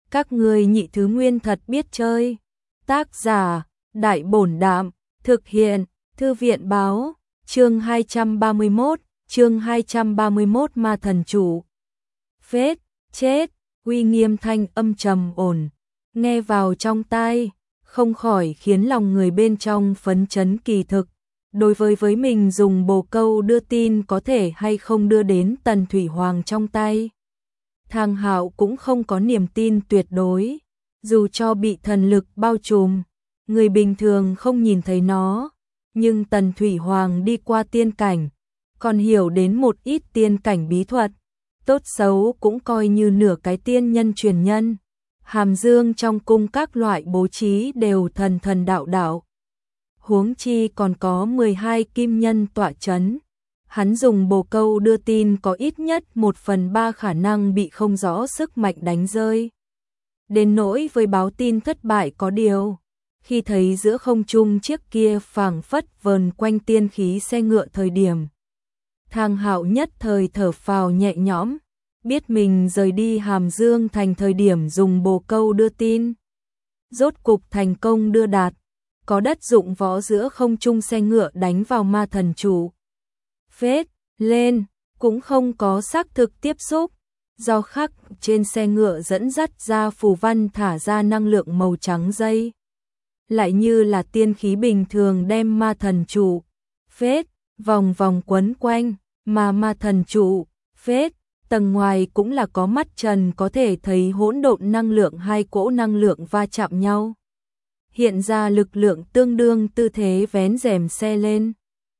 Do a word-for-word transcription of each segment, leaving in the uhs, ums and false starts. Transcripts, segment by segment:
Các ngươi nhị thứ nguyên thật biết chơi. Tác giả, Đại Bổn Đạm, thực hiện, Thư viện Báo, chương hai trăm ba mươi mốt, chương hai trăm ba mươi mốt Ma Thần Chủ. Phết, chết, uy nghiêm thanh âm trầm ổn, nghe vào trong tai, không khỏi khiến lòng người bên trong phấn chấn kỳ thực. Đối với với mình dùng bồ câu đưa tin có thể hay không đưa đến Tần Thủy Hoàng trong tay. Thang Hạo cũng không có niềm tin tuyệt đối, dù cho bị thần lực bao trùm, người bình thường không nhìn thấy nó, nhưng Tần Thủy Hoàng đi qua tiên cảnh, còn hiểu đến một ít tiên cảnh bí thuật, tốt xấu cũng coi như nửa cái tiên nhân truyền nhân. Hàm Dương trong cung các loại bố trí đều thần thần đạo đạo. Huống chi còn có mười hai kim nhân tọa chấn. Hắn dùng bồ câu đưa tin có ít nhất một phần ba khả năng bị không rõ sức mạnh đánh rơi. Đến nỗi với báo tin thất bại có điều, khi thấy giữa không trung chiếc kia phảng phất vờn quanh tiên khí xe ngựa thời điểm, Thang Hạo nhất thời thở phào nhẹ nhõm, biết mình rời đi Hàm Dương thành thời điểm dùng bồ câu đưa tin. Rốt cục thành công đưa đạt, có đất dụng võ giữa không trung xe ngựa đánh vào Ma Thần Chủ. Phết, lên, cũng không có xác thực tiếp xúc, do khắc trên xe ngựa dẫn dắt ra phù văn thả ra năng lượng màu trắng dây. Lại như là tiên khí bình thường đem Ma Thần Chủ, phết, vòng vòng quấn quanh, mà Ma Thần Chủ, phết, tầng ngoài cũng là có mắt trần có thể thấy hỗn độn năng lượng hai cỗ năng lượng va chạm nhau. Hiện ra lực lượng tương đương tư thế vén rèm xe lên.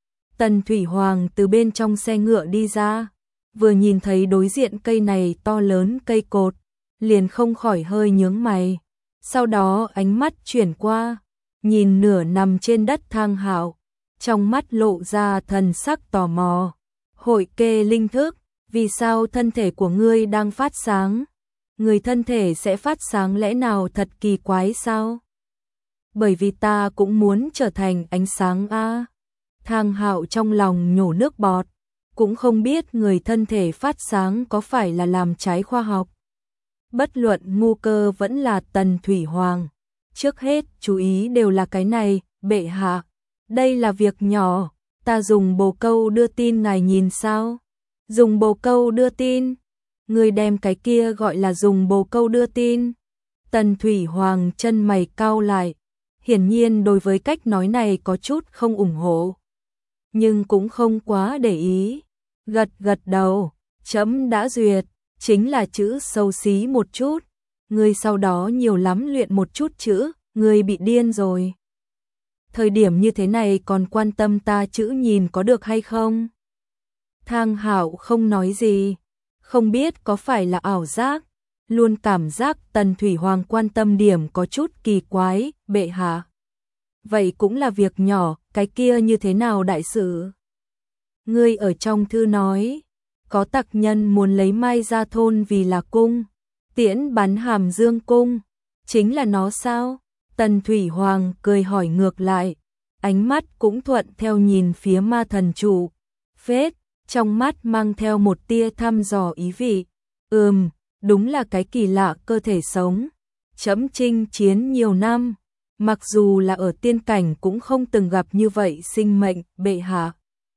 Tần Thủy Hoàng từ bên trong xe ngựa đi ra, vừa nhìn thấy đối diện cây này to lớn cây cột, liền không khỏi hơi nhướng mày. Sau đó ánh mắt chuyển qua, nhìn nửa nằm trên đất Thang Hạo, trong mắt lộ ra thần sắc tò mò. Hội kê linh thức, vì sao thân thể của ngươi đang phát sáng? Người thân thể sẽ phát sáng lẽ nào thật kỳ quái sao? Bởi vì ta cũng muốn trở thành ánh sáng a. À. Thang Hạo trong lòng nhổ nước bọt, cũng không biết người thân thể phát sáng có phải là làm trái khoa học. Bất luận ngu cơ vẫn là Tần Thủy Hoàng, trước hết chú ý đều là cái này, bệ hạ, đây là việc nhỏ, ta dùng bồ câu đưa tin ngài nhìn sao? Dùng bồ câu đưa tin? Người đem cái kia gọi là dùng bồ câu đưa tin? Tần Thủy Hoàng chân mày cau lại, hiển nhiên đối với cách nói này có chút không ủng hộ, nhưng cũng không quá để ý, gật gật đầu, chấm đã duyệt, chính là chữ xấu xí một chút, ngươi sau đó nhiều lắm luyện một chút chữ, ngươi bị điên rồi. Thời điểm như thế này còn quan tâm ta chữ nhìn có được hay không? Thang Hạo không nói gì, không biết có phải là ảo giác, luôn cảm giác Tần Thủy Hoàng quan tâm điểm có chút kỳ quái, bệ hạ. Vậy cũng là việc nhỏ, cái kia như thế nào đại sự? Ngươi ở trong thư nói, có tặc nhân muốn lấy Mai Gia thôn vì là cung, tiễn bắn Hàm Dương cung, chính là nó sao? Tần Thủy Hoàng cười hỏi ngược lại, ánh mắt cũng thuận theo nhìn phía Ma Thần Chủ. Phết, trong mắt mang theo một tia thăm dò ý vị. Ừm, đúng là cái kỳ lạ cơ thể sống. Chấm chinh chiến nhiều năm, mặc dù là ở tiên cảnh cũng không từng gặp như vậy sinh mệnh, bệ hạ.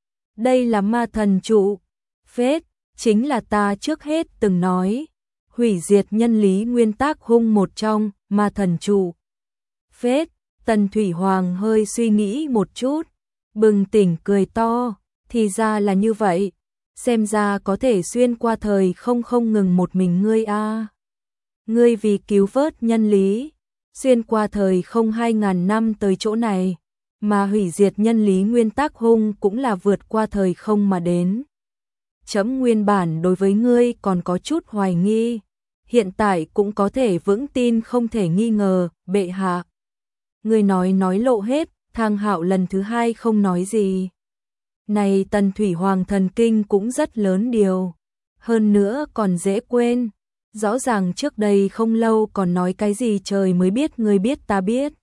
Đây là Ma Thần Chủ. Phết, chính là ta trước hết từng nói, hủy diệt nhân lý nguyên tắc hung một trong, Ma Thần Chủ. Phết, Tần Thủy Hoàng hơi suy nghĩ một chút, bừng tỉnh cười to, thì ra là như vậy, xem ra có thể xuyên qua thời không không ngừng một mình ngươi a. À. Ngươi vì cứu vớt nhân lý, xuyên qua thời không hai ngàn năm tới chỗ này, mà hủy diệt nhân lý nguyên tắc hung cũng là vượt qua thời không mà đến. Chấm nguyên bản đối với ngươi còn có chút hoài nghi, hiện tại cũng có thể vững tin không thể nghi ngờ, bệ hạ. Ngươi nói nói lộ hết, Thang Hạo lần thứ hai không nói gì. Này Tần Thủy Hoàng thần kinh cũng rất lớn điều, hơn nữa còn dễ quên, rõ ràng trước đây không lâu còn nói cái gì trời mới biết ngươi biết ta biết.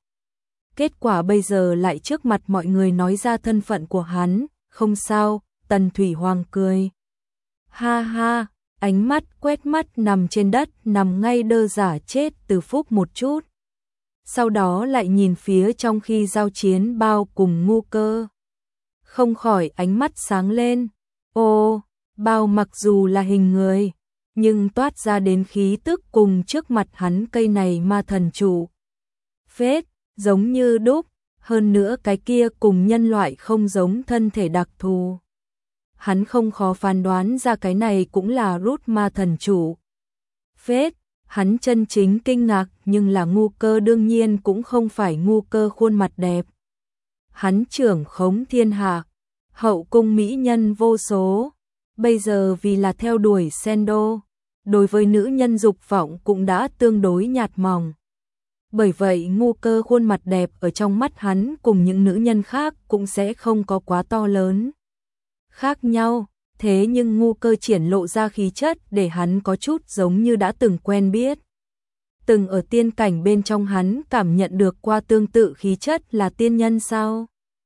Kết quả bây giờ lại trước mặt mọi người nói ra thân phận của hắn, không sao, Tần Thủy Hoàng cười. Ha ha, ánh mắt quét mắt nằm trên đất, nằm ngay đơ giả chết từ phúc một chút. Sau đó lại nhìn phía trong khi giao chiến bao cùng Ngu Cơ. Không khỏi ánh mắt sáng lên. Ô, bao mặc dù là hình người, nhưng toát ra đến khí tức cùng trước mặt hắn cây này ma thần trụ. Phết, giống như đúc, hơn nữa cái kia cùng nhân loại không giống thân thể đặc thù. Hắn không khó phán đoán ra cái này cũng là rút ma thần chủ. Phết, hắn chân chính kinh ngạc nhưng là Ngu Cơ đương nhiên cũng không phải Ngu Cơ khuôn mặt đẹp. Hắn trưởng khống thiên hạ, hậu cung mỹ nhân vô số, bây giờ vì là theo đuổi Sendo, đối với nữ nhân dục vọng cũng đã tương đối nhạt mỏng. Bởi vậy Ngu Cơ khuôn mặt đẹp ở trong mắt hắn cùng những nữ nhân khác cũng sẽ không có quá to lớn khác nhau, thế nhưng Ngu Cơ triển lộ ra khí chất để hắn có chút giống như đã từng quen biết. Từng ở tiên cảnh bên trong hắn cảm nhận được qua tương tự khí chất là tiên nhân sao?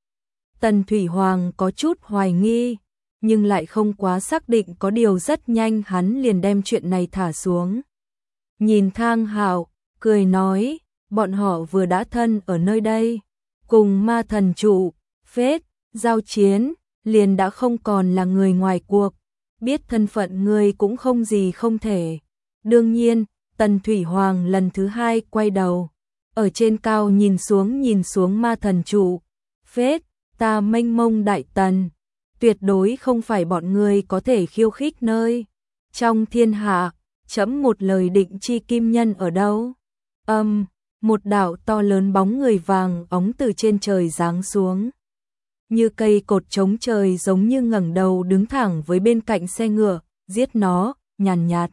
Tần Thủy Hoàng có chút hoài nghi, nhưng lại không quá xác định, có điều rất nhanh hắn liền đem chuyện này thả xuống. Nhìn Thang Hạo, cười nói, bọn họ vừa đã thân ở nơi đây, cùng ma thần trụ, phết, giao chiến, liền đã không còn là người ngoài cuộc, biết thân phận người cũng không gì không thể. Đương nhiên, Tần Thủy Hoàng lần thứ hai quay đầu, ở trên cao nhìn xuống nhìn xuống ma thần trụ, phết, ta mênh mông đại tần, tuyệt đối không phải bọn người có thể khiêu khích nơi. Trong thiên hạ, chấm một lời định chi kim nhân ở đâu? Âm, um, một đạo to lớn bóng người vàng óng từ trên trời giáng xuống. Như cây cột chống trời giống như ngẩng đầu đứng thẳng với bên cạnh xe ngựa, giết nó, nhàn nhạt.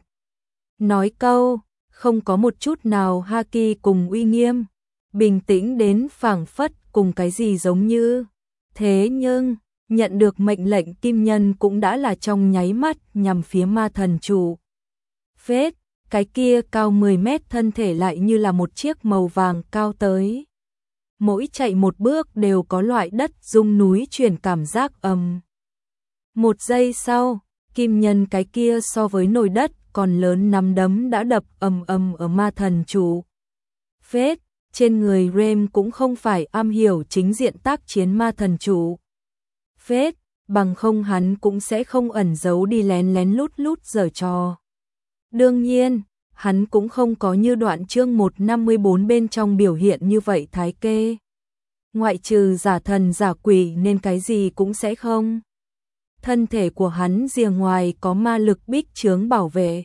Nói câu, không có một chút nào ha kỳ cùng uy nghiêm, bình tĩnh đến phảng phất cùng cái gì giống như. Thế nhưng, nhận được mệnh lệnh kim nhân cũng đã là trong nháy mắt nhằm phía ma thần chủ. Phết, cái kia cao mười mét thân thể lại như là một chiếc màu vàng cao tới. Mỗi chạy một bước đều có loại đất rung núi chuyển cảm giác ầm. Một giây sau, kim nhân cái kia so với nồi đất còn lớn nắm đấm đã đập ầm ầm ở ma thần chủ. Phết, trên người Rem cũng không phải am hiểu chính diện tác chiến ma thần chủ. Phết, bằng không hắn cũng sẽ không ẩn giấu đi lén lén lút lút giở trò. Đương nhiên, hắn cũng không có như đoạn chương một trăm năm mươi bốn bên trong biểu hiện như vậy thái kê. Ngoại trừ giả thần giả quỷ nên cái gì cũng sẽ không. Thân thể của hắn rìa ngoài có ma lực bích chướng bảo vệ.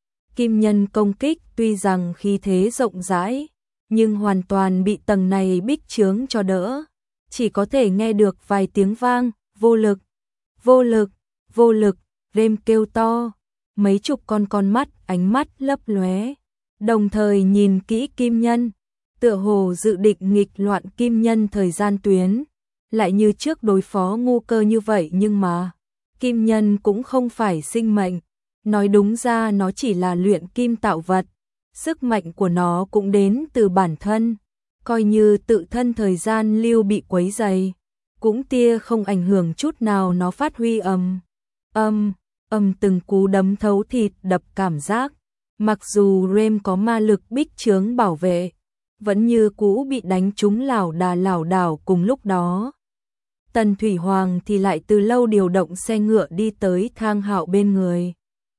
Kim nhân công kích tuy rằng khí thế rộng rãi, nhưng hoàn toàn bị tầng này bích chướng cho đỡ. Chỉ có thể nghe được vài tiếng vang, vô lực, vô lực, vô lực, Rem kêu to. Mấy chục con con mắt, ánh mắt lấp lóe, đồng thời nhìn kỹ kim nhân, tựa hồ dự định nghịch loạn kim nhân thời gian tuyến, lại như trước đối phó Ngu Cơ như vậy, nhưng mà kim nhân cũng không phải sinh mệnh, nói đúng ra nó chỉ là luyện kim tạo vật, sức mạnh của nó cũng đến từ bản thân, coi như tự thân thời gian lưu bị quấy dày, cũng tia không ảnh hưởng chút nào nó phát huy âm, âm, âm từng cú đấm thấu thịt đập cảm giác, mặc dù Rem có ma lực bích chướng bảo vệ, vẫn như cũ bị đánh trúng lảo đà lảo đảo. Cùng lúc đó, Tần Thủy Hoàng thì lại từ lâu điều động xe ngựa đi tới Thang Hạo bên người,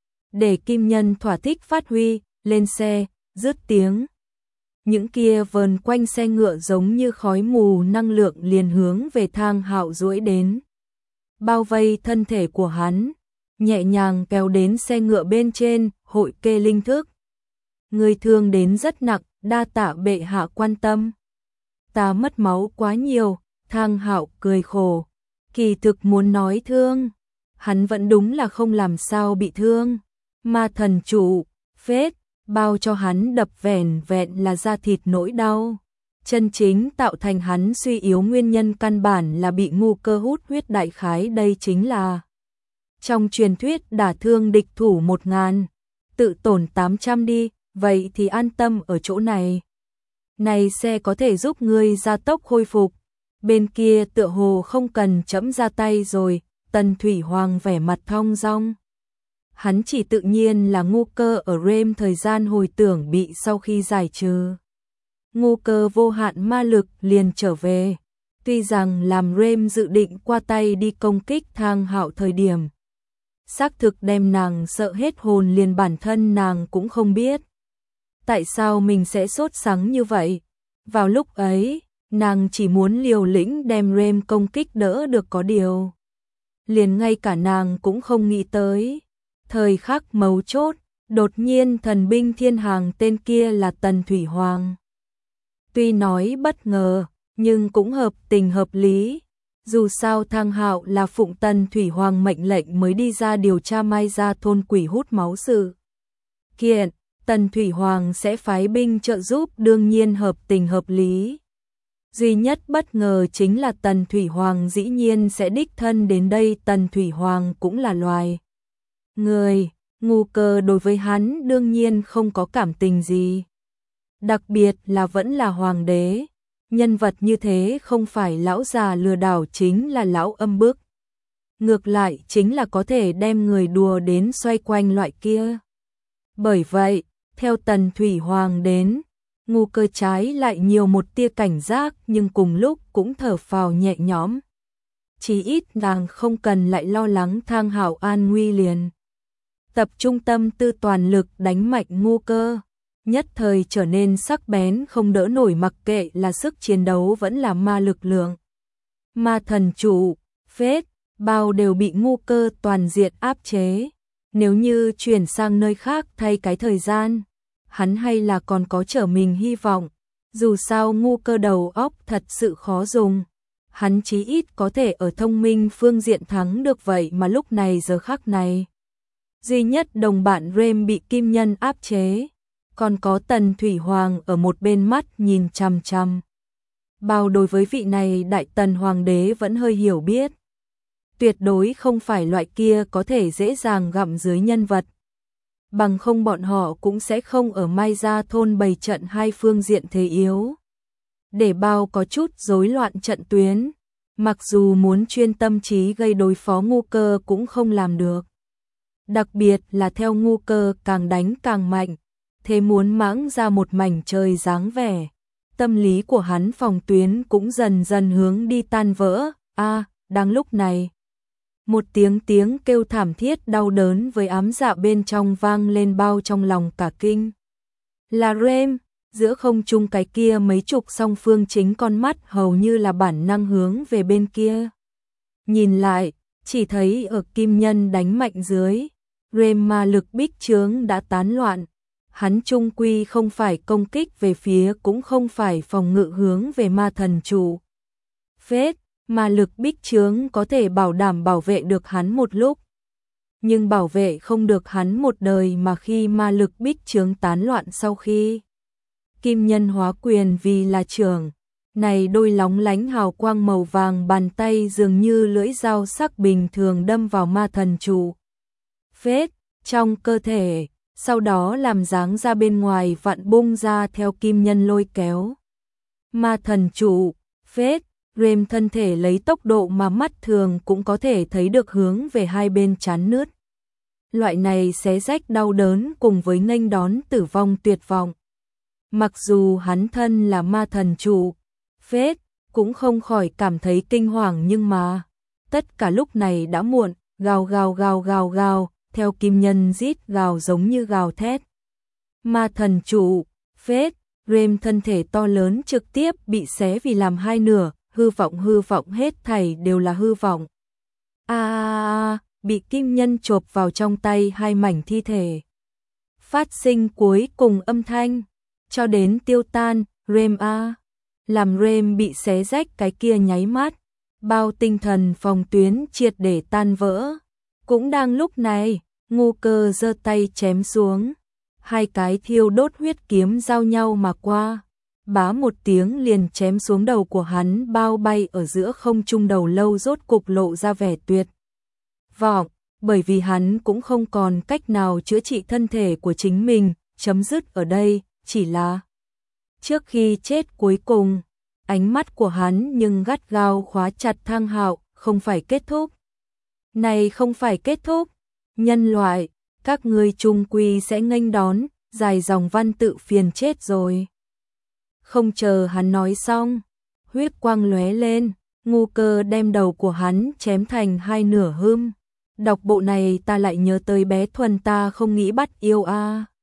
để kim nhân thỏa thích phát huy, lên xe, dứt tiếng. Những kia vờn quanh xe ngựa giống như khói mù năng lượng liền hướng về Thang Hạo duỗi đến, bao vây thân thể của hắn, nhẹ nhàng kéo đến xe ngựa bên trên, hội kê linh thức. Người thương đến rất nặng, đa tạ bệ hạ quan tâm. Ta mất máu quá nhiều, Thang Hạo cười khổ. Kỳ thực muốn nói thương, hắn vẫn đúng là không làm sao bị thương. Ma thần chủ, phết, bao cho hắn đập vẻn vẹn là da thịt nỗi đau. Chân chính tạo thành hắn suy yếu nguyên nhân căn bản là bị Ngu Cơ hút huyết, đại khái đây chính là trong truyền thuyết đả thương địch thủ một ngàn, tự tổn tám trăm đi, vậy thì an tâm ở chỗ này. Này xe có thể giúp ngươi gia tốc khôi phục, bên kia tựa hồ không cần chẫm ra tay rồi. Tần Thủy Hoàng vẻ mặt thong dong. hắn chỉ tự nhiên là ngu cơ ở rem thời gian hồi tưởng bị sau khi giải trừ. Ngu cơ vô hạn ma lực liền trở về, tuy rằng làm rem dự định qua tay đi công kích Thang Hạo thời điểm. Xác thực đem nàng sợ hết hồn liền bản thân nàng cũng không biết. Tại sao mình sẽ sốt sắng như vậy? Vào lúc ấy, nàng chỉ muốn liều lĩnh đem rem công kích đỡ được có điều. Liền ngay cả nàng cũng không nghĩ tới. Thời khắc mấu chốt, đột nhiên thần binh thiên hàng tên kia là Tần Thủy Hoàng. Tuy nói bất ngờ, nhưng cũng hợp tình hợp lý. Dù sao Thang Hạo là phụng Tần Thủy Hoàng mệnh lệnh mới đi ra điều tra Mai Gia thôn quỷ hút máu sự kiện, Tần Thủy Hoàng sẽ phái binh trợ giúp đương nhiên hợp tình hợp lý. Duy nhất bất ngờ chính là Tần Thủy Hoàng dĩ nhiên sẽ đích thân đến đây. Tần Thủy Hoàng cũng là loài người, ngu cơ đối với hắn đương nhiên không có cảm tình gì. Đặc biệt là vẫn là hoàng đế. Nhân vật như thế không phải lão già lừa đảo chính là lão âm bức. Ngược lại chính là có thể đem người đùa đến xoay quanh loại kia. Bởi vậy, theo Tần Thủy Hoàng đến, ngu cơ trái lại nhiều một tia cảnh giác nhưng cùng lúc cũng thở phào nhẹ nhõm. Chỉ ít nàng không cần lại lo lắng Thang Hạo an nguy liền. Tập trung tâm tư toàn lực đánh mạnh ngu cơ. Nhất thời trở nên sắc bén không đỡ nổi mặc kệ là sức chiến đấu vẫn là ma lực lượng. Ma thần trụ, phết, bao đều bị ngu cơ toàn diện áp chế. Nếu như chuyển sang nơi khác thay cái thời gian, hắn hay là còn có trở mình hy vọng. Dù sao ngu cơ đầu óc thật sự khó dùng. Hắn chí ít có thể ở thông minh phương diện thắng được vậy mà lúc này giờ khắc này. Duy nhất đồng bạn rem bị kim nhân áp chế. Còn có Tần Thủy Hoàng ở một bên mắt nhìn chằm chằm. Bao đối với vị này đại tần hoàng đế vẫn hơi hiểu biết. Tuyệt đối không phải loại kia có thể dễ dàng gặm dưới nhân vật. Bằng không bọn họ cũng sẽ không ở Mai Gia thôn bày trận hai phương diện thế yếu. Để bao có chút rối loạn trận tuyến. Mặc dù muốn chuyên tâm trí gây đối phó ngu cơ cũng không làm được. Đặc biệt là theo ngu cơ càng đánh càng mạnh. Thế muốn mãng ra một mảnh trời dáng vẻ. Tâm lý của hắn phòng tuyến cũng dần dần hướng đi tan vỡ. A, à, đang lúc này. Một tiếng tiếng kêu thảm thiết đau đớn với ám dạ bên trong vang lên bao trong lòng cả kinh. Là rem, giữa không trung cái kia mấy chục song phương chính con mắt hầu như là bản năng hướng về bên kia. Nhìn lại, chỉ thấy ở kim nhân đánh mạnh dưới. Rem ma lực bích chướng đã tán loạn. Hắn trung quy không phải công kích về phía cũng không phải phòng ngự hướng về ma thần chủ. Phết, ma lực bích chướng có thể bảo đảm bảo vệ được hắn một lúc. Nhưng bảo vệ không được hắn một đời mà khi ma lực bích chướng tán loạn sau khi. Kim nhân hóa quyền vì là trưởng. Này đôi lóng lánh hào quang màu vàng bàn tay dường như lưỡi dao sắc bình thường đâm vào ma thần chủ. Phết, trong cơ thể. Sau đó làm dáng ra bên ngoài vặn bung ra theo kim nhân lôi kéo. Ma thần trụ, phết, rem thân thể lấy tốc độ mà mắt thường cũng có thể thấy được hướng về hai bên chán nứt. Loại này xé rách đau đớn cùng với nghênh đón tử vong tuyệt vọng. Mặc dù hắn thân là ma thần trụ, phết, cũng không khỏi cảm thấy kinh hoàng nhưng mà, tất cả lúc này đã muộn, gào gào gào gào gào. Theo kim nhân rít gào giống như gào thét. Ma thần trụ, phết, rem thân thể to lớn trực tiếp bị xé vì làm hai nửa, hư vọng hư vọng hết thảy đều là hư vọng. A à, à, bị kim nhân chộp vào trong tay hai mảnh thi thể. Phát sinh cuối cùng âm thanh, cho đến tiêu tan, rem a, làm rem bị xé rách cái kia nháy mắt, bao tinh thần phòng tuyến triệt để tan vỡ. Cũng đang lúc này, ngu cơ giơ tay chém xuống. Hai cái thiêu đốt huyết kiếm giao nhau mà qua. Bá một tiếng liền chém xuống đầu của hắn bao bay ở giữa không trung đầu lâu rốt cục lộ ra vẻ tuyệt vọng. Bởi vì hắn cũng không còn cách nào chữa trị thân thể của chính mình. Chấm dứt ở đây, chỉ là trước khi chết cuối cùng. Ánh mắt của hắn nhưng gắt gao khóa chặt Thang Hạo, không phải kết thúc. Này không phải kết thúc, nhân loại, các ngươi chung quy sẽ nghênh đón, dài dòng văn tự phiền chết rồi. Không chờ hắn nói xong, huyết quang lóe lên, Ngu Cơ đem đầu của hắn chém thành hai nửa hươm. Đọc bộ này ta lại nhớ tới bé Thuần ta không nghĩ bắt yêu a. À.